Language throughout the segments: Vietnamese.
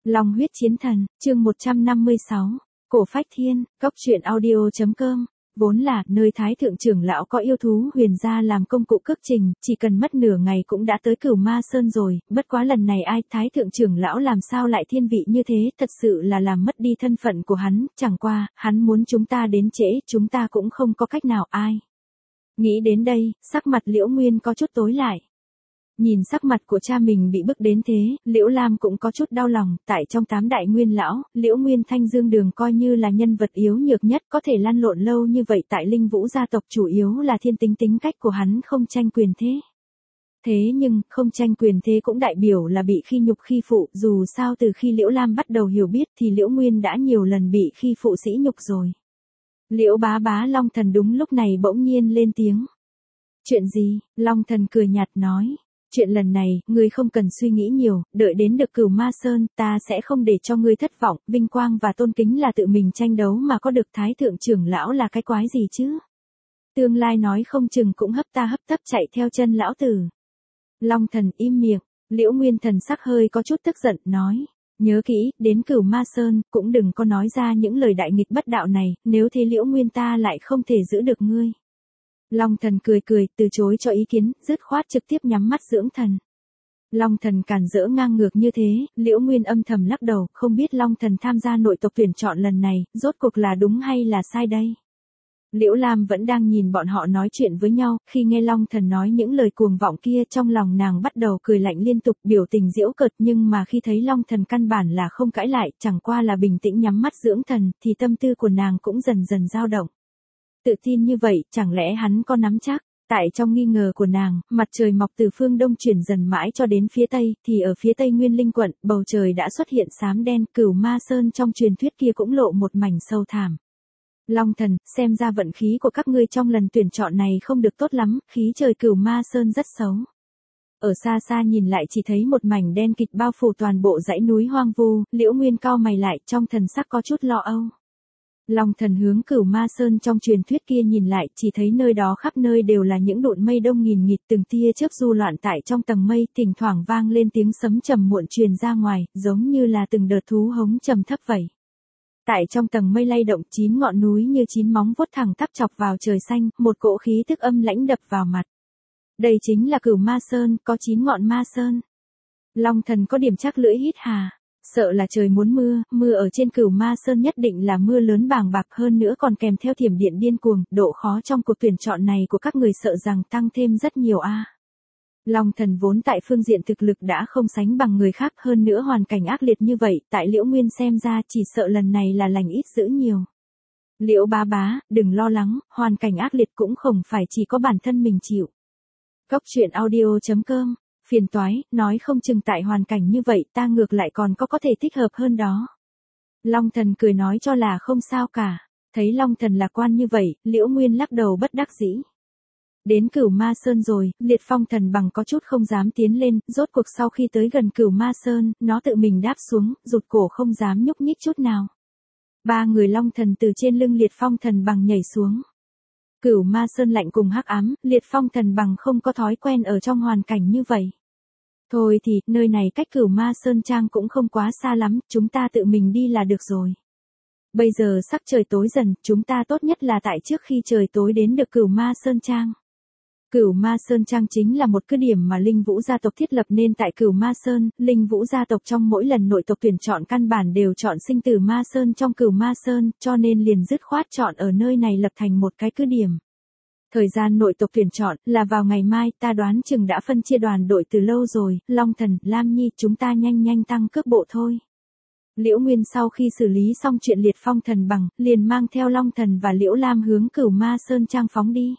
Long huyết chiến thần, chương 156, Cổ Phách Thiên, Cốc truyện audio.com. Vốn là nơi Thái Thượng trưởng lão có yêu thú huyền gia làm công cụ cước trình, chỉ cần mất nửa ngày cũng đã tới Cửu Ma Sơn rồi, bất quá lần này ai Thái Thượng trưởng lão làm sao lại thiên vị như thế, thật sự là làm mất đi thân phận của hắn, chẳng qua, hắn muốn chúng ta đến trễ, chúng ta cũng không có cách nào ai. Nghĩ đến đây, sắc mặt Liễu Nguyên có chút tối lại. Nhìn sắc mặt của cha mình bị bức đến thế, Liễu Lam cũng có chút đau lòng, tại trong 8 đại nguyên lão, Liễu Nguyên Thanh Dương Đường coi như là nhân vật yếu nhược nhất có thể lăn lộn lâu như vậy tại Linh Vũ gia tộc chủ yếu là thiên tính tính cách của hắn không tranh quyền thế. Thế nhưng, không tranh quyền thế cũng đại biểu là bị khi nhục khi phụ, dù sao từ khi Liễu Lam bắt đầu hiểu biết thì Liễu Nguyên đã nhiều lần bị khi phụ sỉ nhục rồi. Liễu bá bá Long Thần đúng lúc này bỗng nhiên lên tiếng. Chuyện gì? Long Thần cười nhạt nói. Chuyện lần này, ngươi không cần suy nghĩ nhiều, đợi đến được Cửu Ma Sơn, ta sẽ không để cho ngươi thất vọng, vinh quang và tôn kính là tự mình tranh đấu mà có được Thái Thượng trưởng lão là cái quái gì chứ? Tương lai nói không chừng cũng hấp tấp chạy theo chân lão tử. Long Thần im miệng, Liễu Nguyên Thần sắc hơi có chút tức giận, nói. Nhớ kỹ, đến Cửu Ma Sơn, cũng đừng có nói ra những lời đại nghịch bất đạo này, nếu thế Liễu Nguyên ta lại không thể giữ được ngươi. Long Thần cười, từ chối cho ý kiến, dứt khoát trực tiếp nhắm mắt dưỡng thần. Long Thần cản rỡ ngang ngược như thế, Liễu Nguyên âm thầm lắc đầu, không biết Long Thần tham gia nội tộc tuyển chọn lần này, rốt cuộc là đúng hay là sai đây. Liễu Lam vẫn đang nhìn bọn họ nói chuyện với nhau, khi nghe Long Thần nói những lời cuồng vọng kia trong lòng nàng bắt đầu cười lạnh liên tục, biểu tình giễu cợt, nhưng mà khi thấy Long Thần căn bản là không cãi lại, chẳng qua là bình tĩnh nhắm mắt dưỡng thần, thì tâm tư của nàng cũng dần dần dao động. Tự tin như vậy, chẳng lẽ hắn có nắm chắc? Tại trong nghi ngờ của nàng, mặt trời mọc từ phương đông chuyển dần mãi cho đến phía tây, thì ở phía tây Nguyên Linh quận, bầu trời đã xuất hiện xám đen, Cửu Ma Sơn trong truyền thuyết kia cũng lộ một mảnh sâu thẳm. Long Thần, xem ra vận khí của các ngươi trong lần tuyển chọn này không được tốt lắm, khí trời Cửu Ma Sơn rất xấu. Ở xa xa nhìn lại chỉ thấy một mảnh đen kịt bao phủ toàn bộ dãy núi hoang vu, Liễu Nguyên cau mày lại, trong thần sắc có chút lo âu. Long Thần hướng Cửu Ma Sơn trong truyền thuyết kia nhìn lại, chỉ thấy nơi đó khắp nơi đều là những đụn mây đông nghìn nghịt, từng tia chớp du loạn tại trong tầng mây, thỉnh thoảng vang lên tiếng sấm trầm muộn truyền ra ngoài, giống như là từng đợt thú hống trầm thấp vậy. Tại trong tầng mây lay động, 9 ngọn núi như 9 móng vuốt thẳng tắp chọc vào trời xanh, một cỗ khí tức âm lãnh đập vào mặt. Đây chính là Cửu Ma Sơn, có 9 ngọn ma sơn. Long Thần có điểm chắc lưỡi hít hà. Sợ là trời muốn mưa ở trên Cửu Ma Sơn nhất định là mưa lớn bàng bạc, hơn nữa còn kèm theo thiểm điện điên cuồng, độ khó trong cuộc tuyển chọn này của các người sợ rằng tăng thêm rất nhiều a. Long Thần vốn tại phương diện thực lực đã không sánh bằng người khác, hơn nữa hoàn cảnh ác liệt như vậy, tại Liễu Nguyên xem ra chỉ sợ lần này là lành ít dữ nhiều. Liễu bá bá, đừng lo lắng, hoàn cảnh ác liệt cũng không phải chỉ có bản thân mình chịu. Cốc truyện audio.com. Phiền toái, nói không chừng tại hoàn cảnh như vậy ta ngược lại còn có thể thích hợp hơn đó. Long Thần cười nói cho là không sao cả. Thấy Long Thần lạc quan như vậy, Liễu Nguyên lắc đầu bất đắc dĩ. Đến Cửu Ma Sơn rồi, Liệt Phong Thần bằng có chút không dám tiến lên, rốt cuộc sau khi tới gần Cửu Ma Sơn, nó tự mình đáp xuống, rụt cổ không dám nhúc nhích chút nào. 3 người Long Thần từ trên lưng Liệt Phong Thần bằng nhảy xuống. Cửu Ma Sơn lạnh cùng hắc ám, Liệt Phong Thần bằng không có thói quen ở trong hoàn cảnh như vậy. Thôi thì, nơi này cách Cửu Ma Sơn Trang cũng không quá xa lắm, chúng ta tự mình đi là được rồi. Bây giờ sắc trời tối dần, chúng ta tốt nhất là tại trước khi trời tối đến được Cửu Ma Sơn Trang. Cửu Ma Sơn Trang chính là một cứ điểm mà Linh Vũ gia tộc thiết lập nên tại Cửu Ma Sơn, Linh Vũ gia tộc trong mỗi lần nội tộc tuyển chọn căn bản đều chọn sinh tử Ma Sơn trong Cửu Ma Sơn, cho nên liền dứt khoát chọn ở nơi này lập thành một cái cứ điểm. Thời gian nội tộc tuyển chọn là vào ngày mai, ta đoán chừng đã phân chia đoàn đội từ lâu rồi, Long Thần, Lam Nhi, chúng ta nhanh tăng cước bộ thôi. Liễu Nguyên sau khi xử lý xong chuyện Liệt Phong Thần bằng, liền mang theo Long Thần và Liễu Lam hướng Cửu Ma Sơn Trang phóng đi.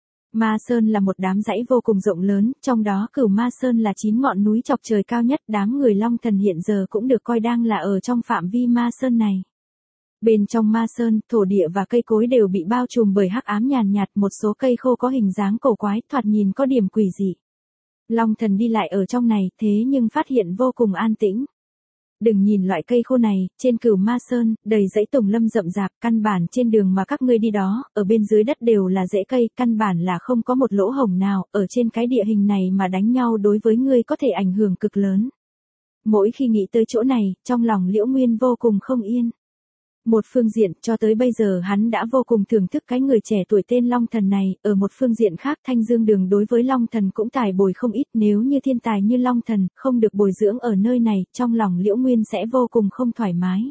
Ma Sơn là một đám dãy vô cùng rộng lớn, trong đó Cửu Ma Sơn là 9 ngọn núi chọc trời cao nhất, đám người Long Thần hiện giờ cũng được coi đang là ở trong phạm vi Ma Sơn này. Bên trong Ma Sơn, thổ địa và cây cối đều bị bao trùm bởi hắc ám nhàn nhạt, một số cây khô có hình dáng cổ quái, thoạt nhìn có điểm quỷ dị. Long Thần đi lại ở trong này, thế nhưng phát hiện vô cùng an tĩnh. Đừng nhìn loại cây khô này, trên Cửu Ma Sơn, đầy dãy tùng lâm rậm rạp, căn bản trên đường mà các ngươi đi đó, ở bên dưới đất đều là rễ cây, căn bản là không có một lỗ hổng nào, ở trên cái địa hình này mà đánh nhau đối với ngươi có thể ảnh hưởng cực lớn. Mỗi khi nghĩ tới chỗ này, trong lòng Liễu Nguyên vô cùng không yên. Một phương diện, cho tới bây giờ hắn đã vô cùng thưởng thức cái người trẻ tuổi tên Long Thần này, ở một phương diện khác Thanh Dương Đường đối với Long Thần cũng tài bồi không ít, nếu như thiên tài như Long Thần, không được bồi dưỡng ở nơi này, trong lòng Liễu Nguyên sẽ vô cùng không thoải mái.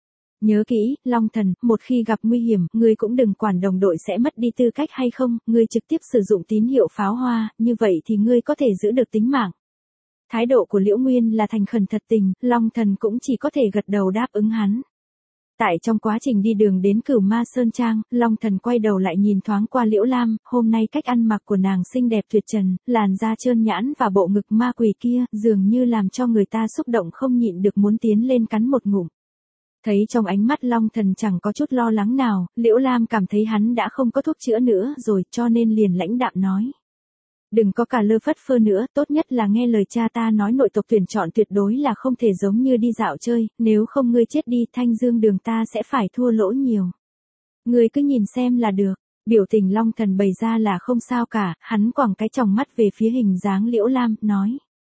Nhớ kỹ, Long Thần, một khi gặp nguy hiểm, ngươi cũng đừng quản đồng đội sẽ mất đi tư cách hay không, ngươi trực tiếp sử dụng tín hiệu pháo hoa, như vậy thì ngươi có thể giữ được tính mạng. Thái độ của Liễu Nguyên là thành khẩn thật tình, Long Thần cũng chỉ có thể gật đầu đáp ứng hắn. Tại trong quá trình đi đường đến Cửu Ma Sơn Trang, Long Thần quay đầu lại nhìn thoáng qua Liễu Lam, hôm nay cách ăn mặc của nàng xinh đẹp tuyệt trần, làn da trơn nhãn và bộ ngực ma quỷ kia, dường như làm cho người ta xúc động không nhịn được muốn tiến lên cắn một ngụm. Thấy trong ánh mắt Long Thần chẳng có chút lo lắng nào, Liễu Lam cảm thấy hắn đã không có thuốc chữa nữa rồi, cho nên liền lãnh đạm nói. Đừng có cả lơ phất phơ nữa, tốt nhất là nghe lời cha ta nói nội tộc tuyển chọn tuyệt đối là không thể giống như đi dạo chơi, nếu không ngươi chết đi Thanh Dương Đường ta sẽ phải thua lỗ nhiều. Ngươi cứ nhìn xem là được, biểu tình Long Thần bày ra là không sao cả, hắn quẳng cái tròng mắt về phía hình dáng Liễu Lam, nói.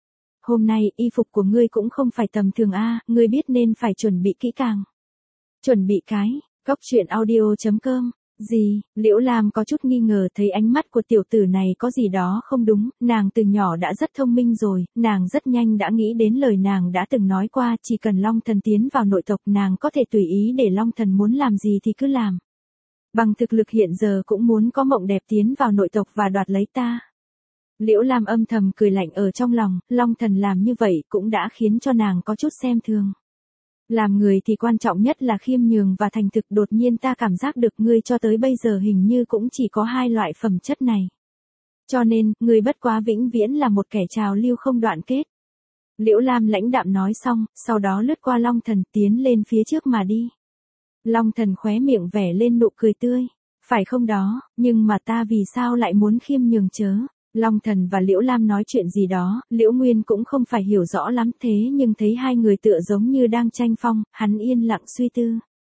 Hôm nay y phục của ngươi cũng không phải tầm thường a, ngươi biết nên phải chuẩn bị kỹ càng. Chuẩn bị cái, Cóc Truyện Audio.com. Gì, Liễu Lam có chút nghi ngờ thấy ánh mắt của tiểu tử này có gì đó không đúng, nàng từ nhỏ đã rất thông minh rồi, nàng rất nhanh đã nghĩ đến lời nàng đã từng nói qua, chỉ cần Long Thần tiến vào nội tộc nàng có thể tùy ý để Long Thần muốn làm gì thì cứ làm. Bằng thực lực hiện giờ cũng muốn có mộng đẹp tiến vào nội tộc và đoạt lấy ta. Liễu Lam âm thầm cười lạnh ở trong lòng, Long Thần làm như vậy cũng đã khiến cho nàng có chút xem thường. Làm người thì quan trọng nhất là khiêm nhường và thành thực, đột nhiên ta cảm giác được ngươi cho tới bây giờ hình như cũng chỉ có hai loại phẩm chất này. Cho nên, ngươi bất quá vĩnh viễn là một kẻ trào lưu không đoạn kết. Liễu Lam lãnh đạm nói xong, sau đó lướt qua Long Thần tiến lên phía trước mà đi. Long Thần khóe miệng vẻ lên nụ cười tươi. Phải không đó, nhưng mà ta vì sao lại muốn khiêm nhường chớ? Long Thần và Liễu Lam nói chuyện gì đó, Liễu Nguyên cũng không phải hiểu rõ lắm thế nhưng thấy hai người tựa giống như đang tranh phong, hắn yên lặng suy tư.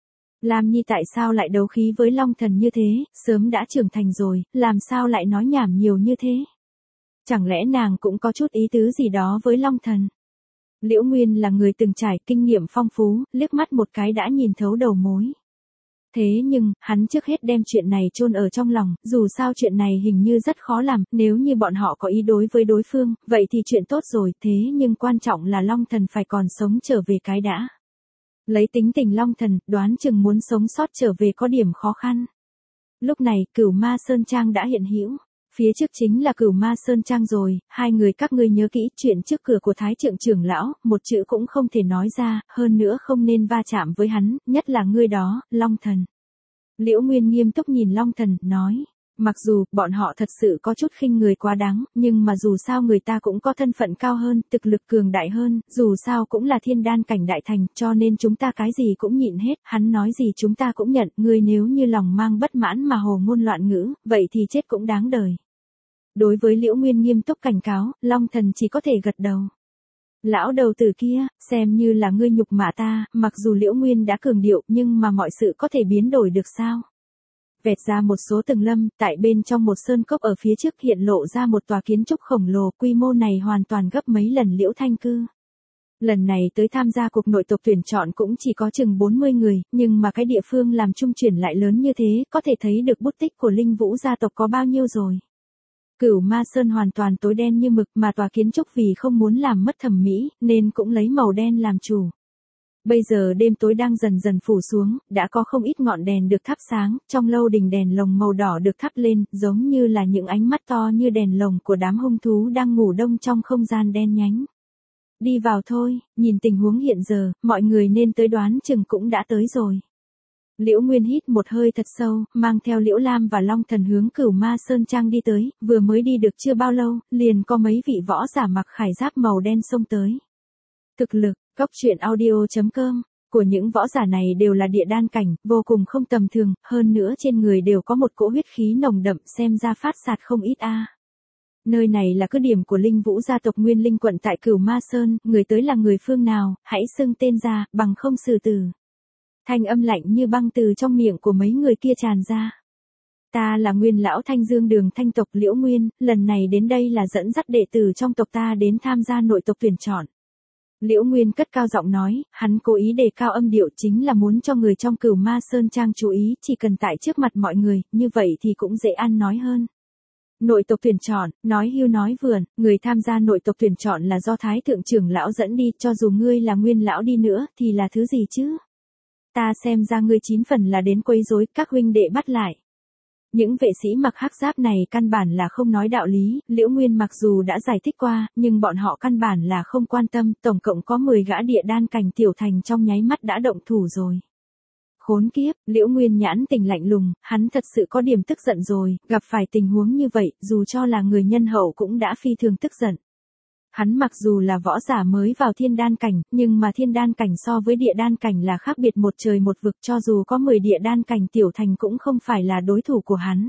Lam Nhi tại sao lại đấu khí với Long Thần như thế, sớm đã trưởng thành rồi, làm sao lại nói nhảm nhiều như thế? Chẳng lẽ nàng cũng có chút ý tứ gì đó với Long Thần? Liễu Nguyên là người từng trải kinh nghiệm phong phú, liếc mắt một cái đã nhìn thấu đầu mối. Thế nhưng, hắn trước hết đem chuyện này chôn ở trong lòng, dù sao chuyện này hình như rất khó làm, nếu như bọn họ có ý đối với đối phương, vậy thì chuyện tốt rồi, thế nhưng quan trọng là Long Thần phải còn sống trở về cái đã. Lấy tính tình Long Thần, đoán chừng muốn sống sót trở về có điểm khó khăn. Lúc này, Cửu Ma Sơn Trang đã hiện hữu. Phía trước chính là Cửu Ma Sơn Trang rồi, hai người các ngươi nhớ kỹ chuyện trước cửa của Thái Trượng trưởng lão, một chữ cũng không thể nói ra, hơn nữa không nên va chạm với hắn, nhất là ngươi đó, Long Thần. Liễu Nguyên nghiêm túc nhìn Long Thần, nói, mặc dù bọn họ thật sự có chút khinh người quá đáng, nhưng mà dù sao người ta cũng có thân phận cao hơn, thực lực cường đại hơn, dù sao cũng là thiên đan cảnh đại thành, cho nên chúng ta cái gì cũng nhịn hết, hắn nói gì chúng ta cũng nhận, ngươi nếu như lòng mang bất mãn mà hồ ngôn loạn ngữ, vậy thì chết cũng đáng đời. Đối với Liễu Nguyên nghiêm túc cảnh cáo, Long Thần chỉ có thể gật đầu. Lão đầu tử kia, xem như là ngươi nhục mạ ta, mặc dù Liễu Nguyên đã cường điệu nhưng mà mọi sự có thể biến đổi được sao? Vẹt ra một số tầng lâm, tại bên trong một sơn cốc ở phía trước hiện lộ ra một tòa kiến trúc khổng lồ, quy mô này hoàn toàn gấp mấy lần Liễu Thanh Cư. Lần này tới tham gia cuộc nội tộc tuyển chọn cũng chỉ có chừng 40 người, nhưng mà cái địa phương làm trung chuyển lại lớn như thế, có thể thấy được bút tích của Linh Vũ gia tộc có bao nhiêu rồi. Cửu Ma Sơn hoàn toàn tối đen như mực mà tòa kiến trúc vì không muốn làm mất thẩm mỹ, nên cũng lấy màu đen làm chủ. Bây giờ đêm tối đang dần dần phủ xuống, đã có không ít ngọn đèn được thắp sáng, trong lâu đình đèn lồng màu đỏ được thắp lên, giống như là những ánh mắt to như đèn lồng của đám hung thú đang ngủ đông trong không gian đen nhánh. Đi vào thôi, nhìn tình huống hiện giờ, mọi người nên tới đoán chừng cũng đã tới rồi. Liễu Nguyên hít một hơi thật sâu, mang theo Liễu Lam và Long Thần hướng Cửu Ma Sơn Trang đi tới, vừa mới đi được chưa bao lâu, liền có mấy vị võ giả mặc khải giáp màu đen xông tới. Thực lực, Cóc Truyện Audio.com, của những võ giả này đều là địa đan cảnh, vô cùng không tầm thường, hơn nữa trên người đều có một cỗ huyết khí nồng đậm xem ra phát sạt không ít a. Nơi này là cứ điểm của Linh Vũ gia tộc Nguyên Linh quận tại Cửu Ma Sơn, người tới là người phương nào, hãy xưng tên ra, bằng không xử tử. Thanh âm lạnh như băng từ trong miệng của mấy người kia tràn ra. Ta là Nguyên lão Thanh Dương Đường Thanh tộc Liễu Nguyên, lần này đến đây là dẫn dắt đệ tử trong tộc ta đến tham gia nội tộc tuyển chọn. Liễu Nguyên cất cao giọng nói, hắn cố ý đề cao âm điệu chính là muốn cho người trong Cửu Ma Sơn Trang chú ý, chỉ cần tại trước mặt mọi người, như vậy thì cũng dễ ăn nói hơn. Nội tộc tuyển chọn, nói hưu nói vượn, người tham gia nội tộc tuyển chọn là do Thái thượng trưởng lão dẫn đi, cho dù ngươi là Nguyên lão đi nữa, thì là thứ gì chứ? Ta xem ra ngươi 9 phần là đến quấy rối, các huynh đệ bắt lại. Những vệ sĩ mặc hắc giáp này căn bản là không nói đạo lý, Liễu Nguyên mặc dù đã giải thích qua, nhưng bọn họ căn bản là không quan tâm, tổng cộng có 10 gã địa đan cảnh tiểu thành trong nháy mắt đã động thủ rồi. Khốn kiếp, Liễu Nguyên nhãn tình lạnh lùng, hắn thật sự có điểm tức giận rồi, gặp phải tình huống như vậy, dù cho là người nhân hậu cũng đã phi thường tức giận. Hắn mặc dù là võ giả mới vào thiên đan cảnh, nhưng mà thiên đan cảnh so với địa đan cảnh là khác biệt một trời một vực, cho dù có 10 địa đan cảnh tiểu thành cũng không phải là đối thủ của hắn.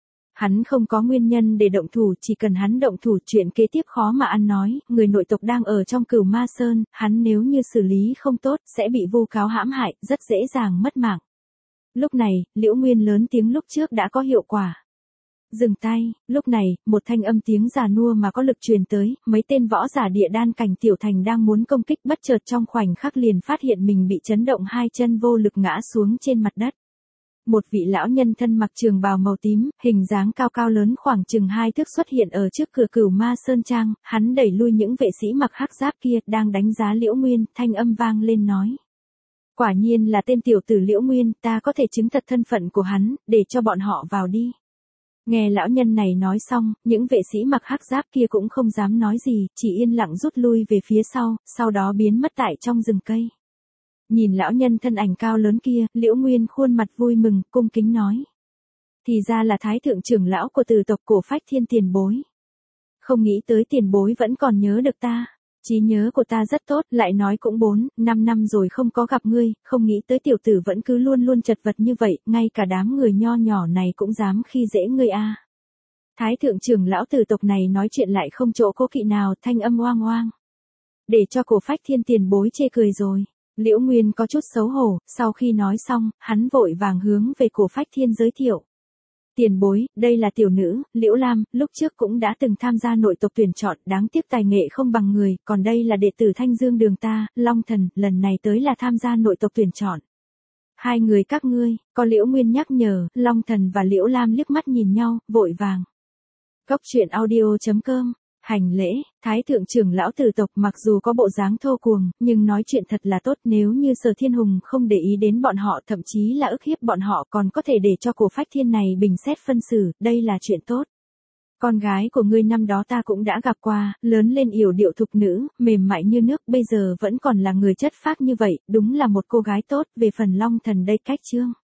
Hắn không có nguyên nhân để động thủ, chỉ cần hắn động thủ chuyện kế tiếp khó mà ăn nói, người nội tộc đang ở trong Cửu Ma Sơn, hắn nếu như xử lý không tốt, sẽ bị vu cáo hãm hại, rất dễ dàng mất mạng. Lúc này, Liễu Nguyên lớn tiếng lúc trước đã có hiệu quả. Dừng tay, lúc này, một thanh âm tiếng già nua mà có lực truyền tới, mấy tên võ giả địa đan cảnh tiểu thành đang muốn công kích bất chợt trong khoảnh khắc liền phát hiện mình bị chấn động hai chân vô lực ngã xuống trên mặt đất. Một vị lão nhân thân mặc trường bào màu tím, hình dáng cao cao lớn khoảng chừng 2 thước xuất hiện ở trước cửa Cửu Ma Sơn Trang, hắn đẩy lui những vệ sĩ mặc hắc giáp kia, đang đánh giá Liễu Nguyên, thanh âm vang lên nói. Quả nhiên là tên tiểu tử Liễu Nguyên, ta có thể chứng thật thân phận của hắn, để cho bọn họ vào đi. Nghe lão nhân này nói xong, những vệ sĩ mặc hắc giáp kia cũng không dám nói gì, chỉ yên lặng rút lui về phía sau đó biến mất tại trong rừng cây. Nhìn lão nhân thân ảnh cao lớn kia, Liễu Nguyên khuôn mặt vui mừng, cung kính nói. Thì ra là Thái thượng trưởng lão của từ tộc Cổ Phách Thiên tiền bối. Không nghĩ tới tiền bối vẫn còn nhớ được ta. Trí nhớ của ta rất tốt, lại nói cũng 4-5 năm rồi không có gặp ngươi, không nghĩ tới tiểu tử vẫn cứ luôn luôn chật vật như vậy, ngay cả đám người nho nhỏ này cũng dám khi dễ ngươi a. Thái thượng trưởng lão từ tộc này nói chuyện lại không chỗ cố kỵ nào, thanh âm oang oang. Để cho Cổ Phách Thiên tiền bối chê cười rồi. Liễu Nguyên có chút xấu hổ, sau khi nói xong, hắn vội vàng hướng về Cổ Phách Thiên giới thiệu. Tiền bối, đây là tiểu nữ, Liễu Lam, lúc trước cũng đã từng tham gia nội tộc tuyển chọn, đáng tiếc tài nghệ không bằng người, còn đây là đệ tử Thanh Dương Đường ta, Long Thần, lần này tới là tham gia nội tộc tuyển chọn. Hai người các ngươi, có Liễu Nguyên nhắc nhở, Long Thần và Liễu Lam liếc mắt nhìn nhau, vội vàng. Góc truyện audio.com. Hành lễ, Thái thượng trưởng lão từ tộc mặc dù có bộ dáng thô cuồng, nhưng nói chuyện thật là tốt, nếu như Sở Thiên Hùng không để ý đến bọn họ, thậm chí là ức hiếp bọn họ, còn có thể để cho Cổ Phách Thiên này bình xét phân xử, đây là chuyện tốt. Con gái của ngươi năm đó ta cũng đã gặp qua, lớn lên yểu điệu thục nữ, mềm mại như nước, bây giờ vẫn còn là người chất phác như vậy, đúng là một cô gái tốt, về phần Long Thần đây cách chương.